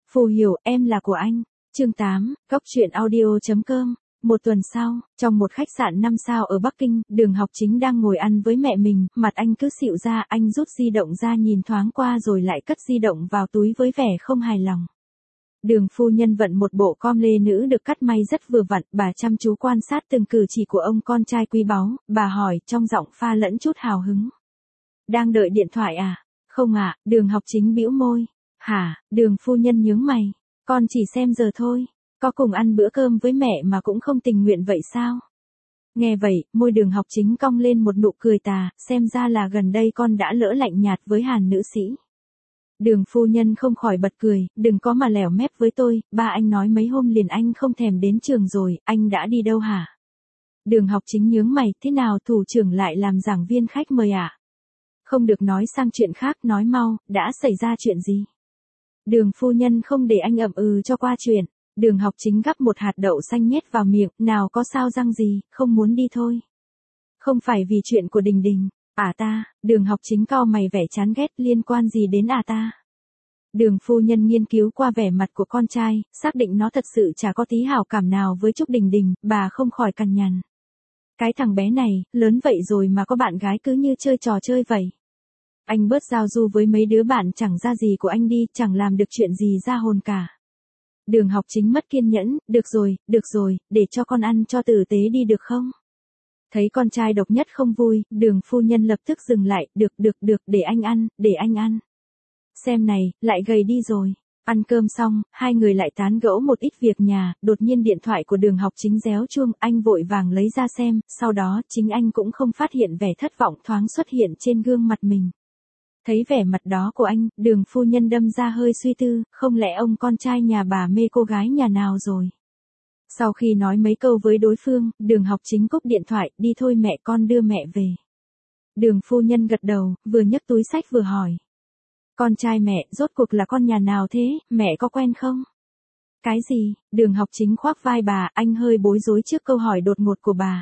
Phù Hiểu, em là của anh. Chương 8, Góc truyện audio.com. Một tuần sau, trong một khách sạn 5 sao ở Bắc Kinh, Đường Học Chính đang ngồi ăn với mẹ mình, mặt anh cứ xịu ra, anh rút di động ra nhìn thoáng qua rồi lại cất di động vào túi với vẻ không hài lòng. Đường phu nhân vận một bộ com lê nữ được cắt may rất vừa vặn, bà chăm chú quan sát từng cử chỉ của ông con trai quý báu, bà hỏi trong giọng pha lẫn chút hào hứng. Đang đợi điện thoại à? Không ạ, Đường Học Chính bĩu môi. Hả? Đường phu nhân nhướng mày. Con chỉ xem giờ thôi. Có cùng ăn bữa cơm với mẹ mà cũng không tình nguyện vậy sao? Nghe vậy, môi Đường Học Chính cong lên một nụ cười tà, xem ra là gần đây con đã lỡ lạnh nhạt với Hàn nữ sĩ. Đường phu nhân không khỏi bật cười, đừng có mà lẻo mép với tôi, ba anh nói mấy hôm liền anh không thèm đến trường rồi, anh đã đi đâu hả? Đường Học Chính nhướng mày, thế nào thủ trưởng lại làm giảng viên khách mời à? Không được nói sang chuyện khác, nói mau, đã xảy ra chuyện gì? Đường phu nhân không để anh ậm ừ cho qua chuyện. Đường Học Chính gắp một hạt đậu xanh nhét vào miệng, nào có sao răng gì, không muốn đi thôi. Không phải vì chuyện của Đình Đình, à ta, Đường Học Chính cau mày vẻ chán ghét, liên quan gì đến à ta. Đường phu nhân nghiên cứu qua vẻ mặt của con trai, xác định nó thật sự chả có tí hảo cảm nào với Trúc Đình Đình, bà không khỏi cằn nhằn. Cái thằng bé này, lớn vậy rồi mà có bạn gái cứ như chơi trò chơi vậy. Anh bớt giao du với mấy đứa bạn chẳng ra gì của anh đi, chẳng làm được chuyện gì ra hồn cả. Đường Học Chính mất kiên nhẫn, được rồi, để cho con ăn cho tử tế đi được không? Thấy con trai độc nhất không vui, Đường phu nhân lập tức dừng lại, được, để anh ăn. Xem này, lại gầy đi rồi. Ăn cơm xong, hai người lại tán gẫu một ít việc nhà, đột nhiên điện thoại của Đường Học Chính réo chuông, anh vội vàng lấy ra xem, sau đó chính anh cũng không phát hiện vẻ thất vọng thoáng xuất hiện trên gương mặt mình. Thấy vẻ mặt đó của anh, Đường phu nhân đâm ra hơi suy tư, không lẽ ông con trai nhà bà mê cô gái nhà nào rồi. Sau khi nói mấy câu với đối phương, Đường Học Chính cúp điện thoại, đi thôi mẹ, con đưa mẹ về. Đường phu nhân gật đầu, vừa nhấc túi xách vừa hỏi. Con trai mẹ, rốt cuộc là con nhà nào thế, mẹ có quen không? Cái gì? Đường Học Chính khoác vai bà, anh hơi bối rối trước câu hỏi đột ngột của bà.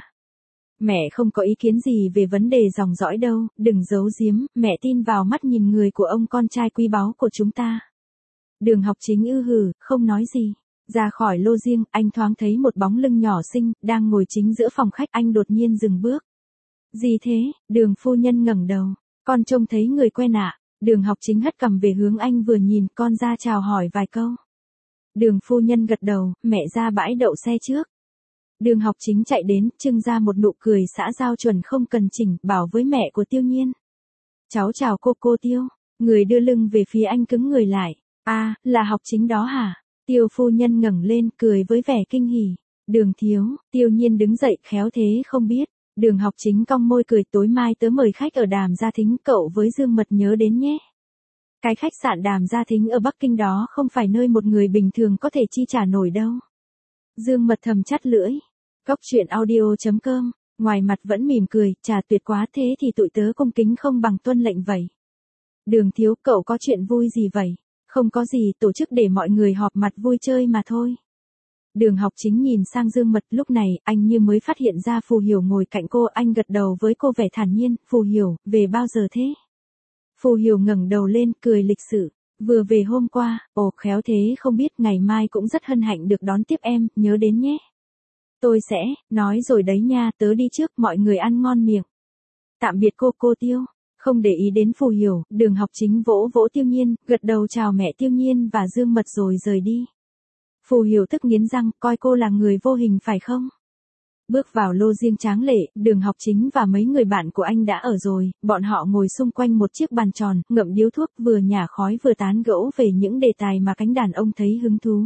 Mẹ không có ý kiến gì về vấn đề dòng dõi đâu, đừng giấu giếm, mẹ tin vào mắt nhìn người của ông con trai quý báu của chúng ta. Đường Học Chính không nói gì. Ra khỏi lô riêng, anh thoáng thấy một bóng lưng nhỏ xinh, đang ngồi chính giữa phòng khách, anh đột nhiên dừng bước. Gì thế? Đường phu nhân ngẩng đầu. Con trông thấy người quen ạ. Đường Học Chính hất cằm về hướng anh vừa nhìn, con ra chào hỏi vài câu. Đường phu nhân gật đầu, mẹ ra bãi đậu xe trước. Đường Học Chính chạy đến, trưng ra một nụ cười xã giao chuẩn không cần chỉnh, bảo với mẹ của Tiêu Nhiên. Cháu chào cô Tiêu. Người đưa lưng về phía anh cứng người lại. À, là Học Chính đó hả? Tiêu phu nhân ngẩng lên, cười với vẻ kinh hỉ. Đường thiếu, Tiêu Nhiên đứng dậy, khéo thế không biết. Đường Học Chính cong môi cười, tối mai tớ mời khách ở Đàm Gia Thính, cậu với Dương Mật nhớ đến nhé. Cái khách sạn Đàm Gia Thính ở Bắc Kinh đó không phải nơi một người bình thường có thể chi trả nổi đâu. Dương Mật thầm chắt lưỡi. Góc truyện audio.com, ngoài mặt vẫn mỉm cười, chà tuyệt quá, thế thì tụi tớ cung kính không bằng tuân lệnh vậy. Đường thiếu, cậu có chuyện vui gì vậy? Không có gì, tổ chức để mọi người họp mặt vui chơi mà thôi. Đường Học Chính nhìn sang Dương Mật, lúc này, anh như mới phát hiện ra Phù Hiểu ngồi cạnh cô, anh gật đầu với cô vẻ thản nhiên, Phù Hiểu, về bao giờ thế? Phù Hiểu ngẩng đầu lên, cười lịch sự, vừa về hôm qua, ồ khéo thế không biết, ngày mai cũng rất hân hạnh được đón tiếp em, nhớ đến nhé. Tôi sẽ, nói rồi đấy nha, tớ đi trước, mọi người ăn ngon miệng. Tạm biệt cô Tiêu. Không để ý đến Phù Hiểu, Đường Học Chính vỗ vỗ Tiêu Nhiên, gật đầu chào mẹ Tiêu Nhiên và Dương Mật rồi rời đi. Phù Hiểu tức nghiến răng, coi cô là người vô hình phải không? Bước vào lô riêng tráng lệ, Đường Học Chính và mấy người bạn của anh đã ở rồi, bọn họ ngồi xung quanh một chiếc bàn tròn, ngậm điếu thuốc, vừa nhả khói vừa tán gẫu về những đề tài mà cánh đàn ông thấy hứng thú.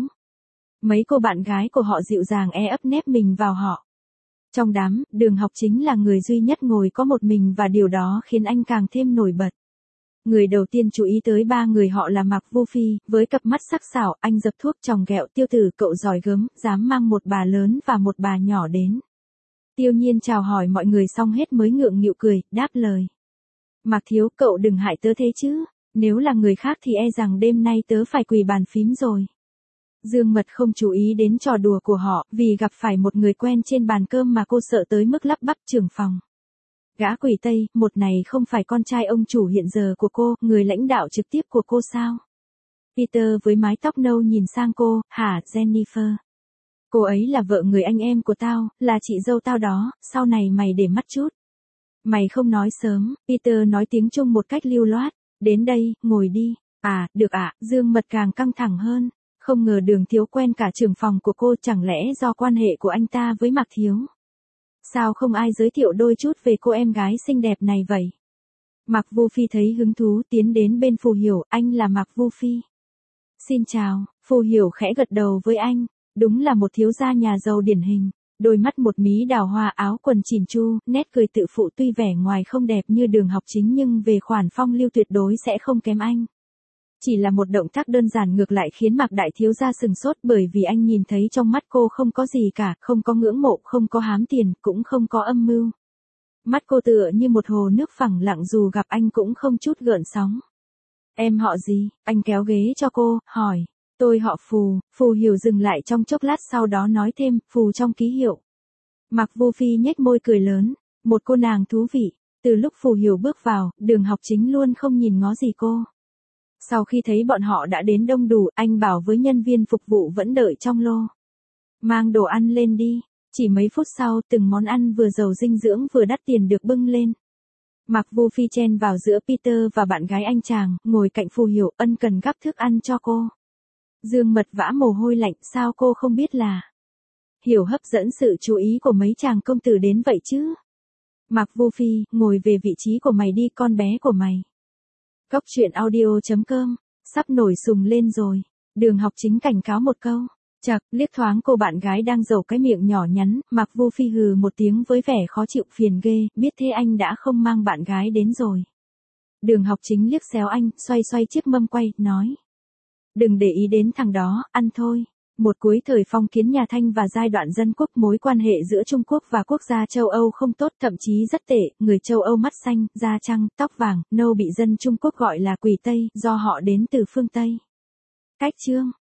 Mấy cô bạn gái của họ dịu dàng ấp nép mình vào họ. Trong đám, Đường Học Chính là người duy nhất ngồi có một mình và điều đó khiến anh càng thêm nổi bật. Người đầu tiên chú ý tới ba người họ là Mạc Vô Phi, với cặp mắt sắc sảo, anh dập thuốc chòng ghẹo, Tiêu tử cậu giỏi gớm, dám mang một bà lớn và một bà nhỏ đến. Tiêu Nhiên chào hỏi mọi người xong hết mới ngượng nghịu cười, đáp lời. Mạc thiếu, cậu đừng hại tớ thế chứ, nếu là người khác thì e rằng đêm nay tớ phải quỳ bàn phím rồi. Dương Mật không chú ý đến trò đùa của họ, vì gặp phải một người quen trên bàn cơm mà cô sợ tới mức lắp bắp, trưởng phòng. Gã quỷ Tây, một này không phải con trai ông chủ hiện giờ của cô, người lãnh đạo trực tiếp của cô sao? Peter với mái tóc nâu nhìn sang cô, hả Jennifer? Cô ấy là vợ người anh em của tao, là chị dâu tao đó, sau này mày để mắt chút. Mày không nói sớm, Peter nói tiếng Trung một cách lưu loát. Đến đây, ngồi đi. À, được ạ, Dương Mật càng căng thẳng hơn. Không ngờ Đường Thiếu quen cả trưởng phòng của cô, chẳng lẽ do quan hệ của anh ta với Mạc Thiếu? Sao không ai giới thiệu đôi chút về cô em gái xinh đẹp này vậy? Mạc Vu Phi thấy hứng thú tiến đến bên Phù Hiểu, anh là Mạc Vu Phi. Xin chào, Phù Hiểu khẽ gật đầu với anh, đúng là một thiếu gia nhà giàu điển hình. Đôi mắt một mí đào hoa, áo quần chỉn chu, nét cười tự phụ, tuy vẻ ngoài không đẹp như Đường Học Chính nhưng về khoản phong lưu tuyệt đối sẽ không kém anh. Chỉ là một động tác đơn giản ngược lại khiến Mạc đại thiếu gia sừng sốt, bởi vì anh nhìn thấy trong mắt cô không có gì cả, không có ngưỡng mộ, không có hám tiền, cũng không có âm mưu. Mắt cô tựa như một hồ nước phẳng lặng, dù gặp anh cũng không chút gợn sóng. Em họ gì? Anh kéo ghế cho cô, hỏi. Tôi họ Phù. Phù Hiểu dừng lại trong chốc lát, sau đó nói thêm, Phù trong ký hiệu. Mạc Vu Phi nhếch môi cười lớn, một cô nàng thú vị. Từ lúc Phù Hiểu bước vào, Đường Học Chính luôn không nhìn ngó gì cô. Sau khi thấy bọn họ đã đến đông đủ, anh bảo với nhân viên phục vụ vẫn đợi trong lô. Mang đồ ăn lên đi. Chỉ mấy phút sau, từng món ăn vừa giàu dinh dưỡng vừa đắt tiền được bưng lên. Mạc Vu Phi chen vào giữa Peter và bạn gái anh chàng, ngồi cạnh Phù Hiểu, ân cần gắp thức ăn cho cô. Dương Mật vã mồ hôi lạnh, sao cô không biết là Hiểu hấp dẫn sự chú ý của mấy chàng công tử đến vậy chứ? Mạc Vu Phi, ngồi về vị trí của mày đi, con bé của mày. Góc truyện audio.com, sắp nổi sùng lên rồi. Đường Học Chính cảnh cáo một câu. Chậc, liếc thoáng cô bạn gái đang giầu cái miệng nhỏ nhắn, Mạc Vu Phi hừ một tiếng với vẻ khó chịu, phiền ghê, biết thế anh đã không mang bạn gái đến rồi. Đường Học Chính liếc xéo anh, xoay xoay chiếc mâm quay, nói. Đừng để ý đến thằng đó, ăn thôi. Một cuối thời phong kiến nhà Thanh và giai đoạn dân quốc, mối quan hệ giữa Trung Quốc và quốc gia châu Âu không tốt, thậm chí rất tệ, người châu Âu mắt xanh, da trắng, tóc vàng, nâu bị dân Trung Quốc gọi là quỷ Tây, do họ đến từ phương Tây. Cách chương